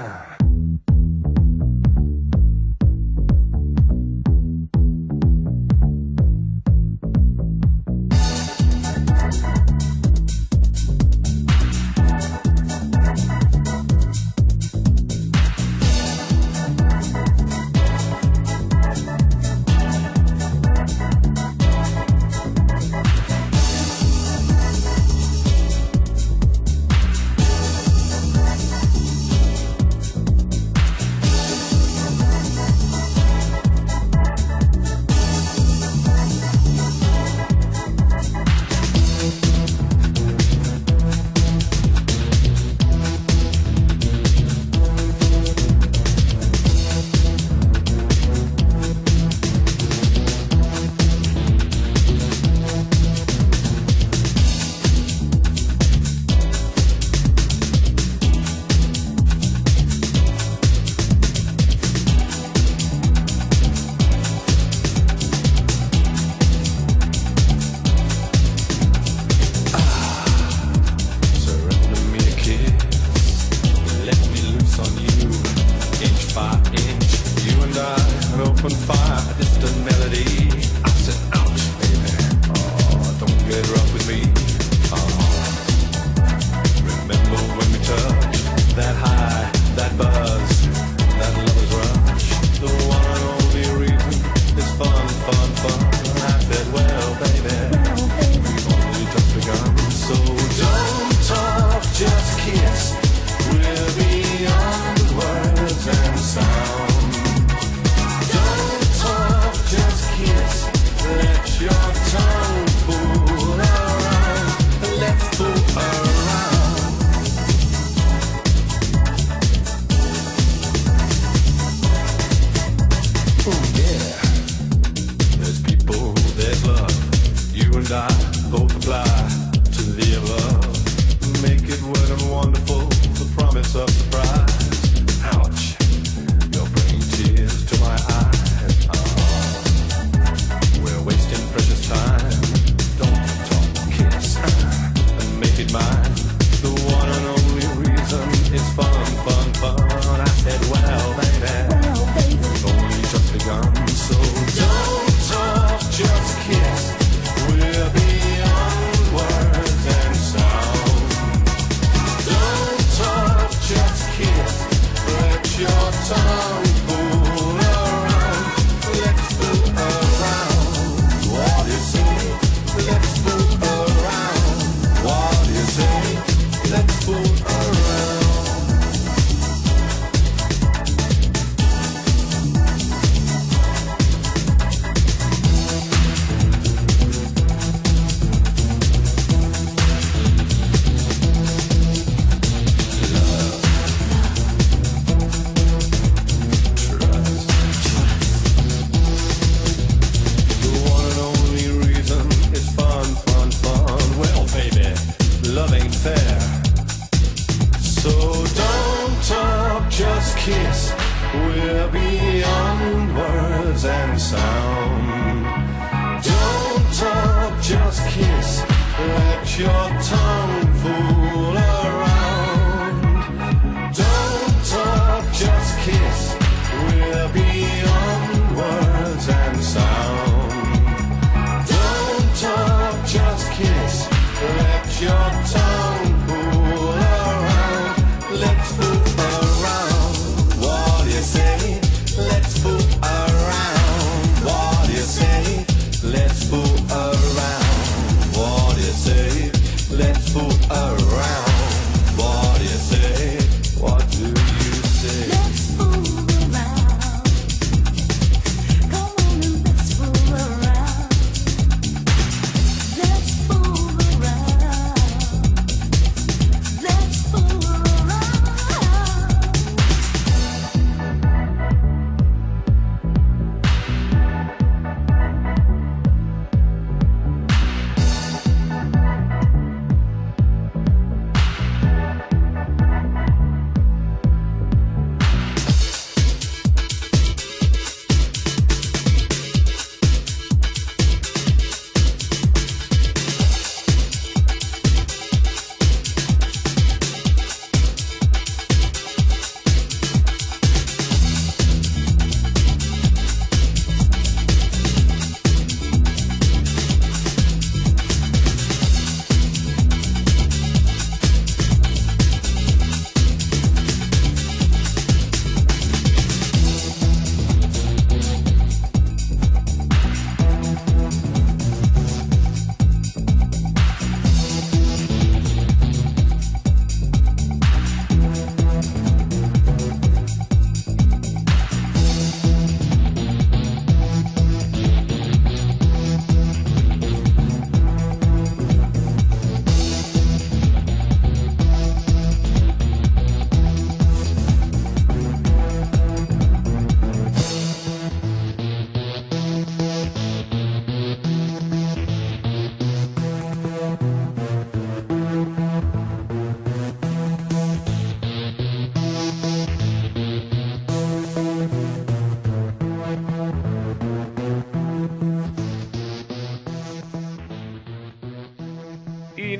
Let's fool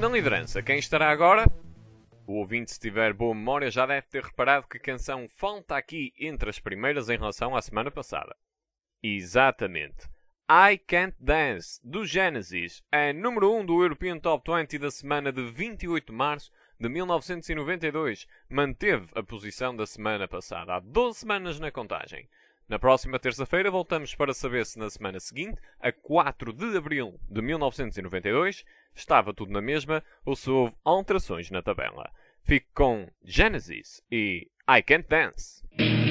Na liderança, quem estará agora? O ouvinte, se tiver boa memória, já deve ter reparado que a canção falta aqui entre as primeiras em relação à semana passada. Exatamente. I Can't Dance, do Genesis, é número 1 do European Top 20 da semana de 28 de março de 1992. Manteve a posição da semana passada, há 12 semanas na contagem. Na próxima terça-feira voltamos para saber se na semana seguinte, a 4 de abril de 1992, estava tudo na mesma ou se houve alterações na tabela. Fique com Genesis e I Can't Dance.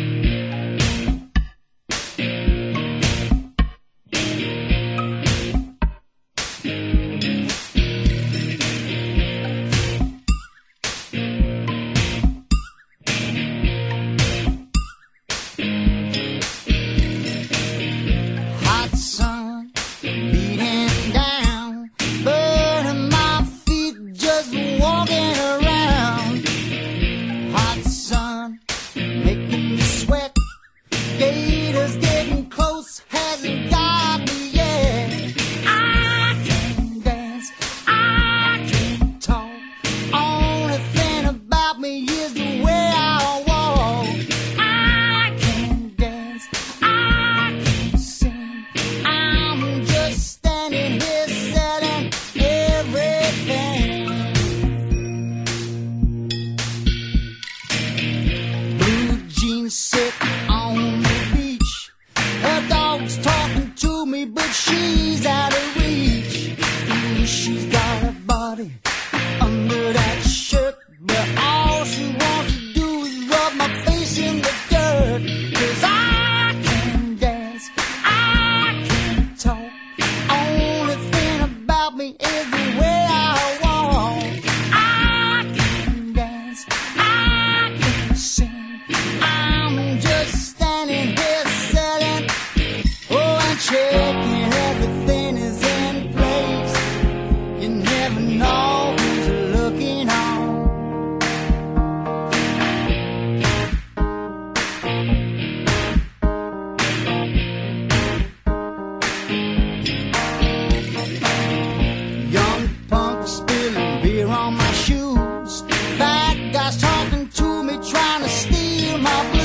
Hot sun beating down, burning my feet just walking around. Hot sun making me sweat, gators getting close, hasn't got me yet. I can't dance, I can't talk, only thing about me is the way I walk. I can't dance, I can't sing, I'm just standing here selling everything. Blue jeans sit on the beach, her dog's talking to me, but she's out of reach. Ooh, she's got a body under that shirt, but all she wants to do is rub my face in the dirt. 'Cause I can't dance, I can't talk, only thing about me is the way I walk. I can't dance, I can't sing, I'm just standing here selling, oh, and checking everything is in place. You never know who's looking on. Young punk spilling beer on my shoes, bad guys talking to me, trying to steal my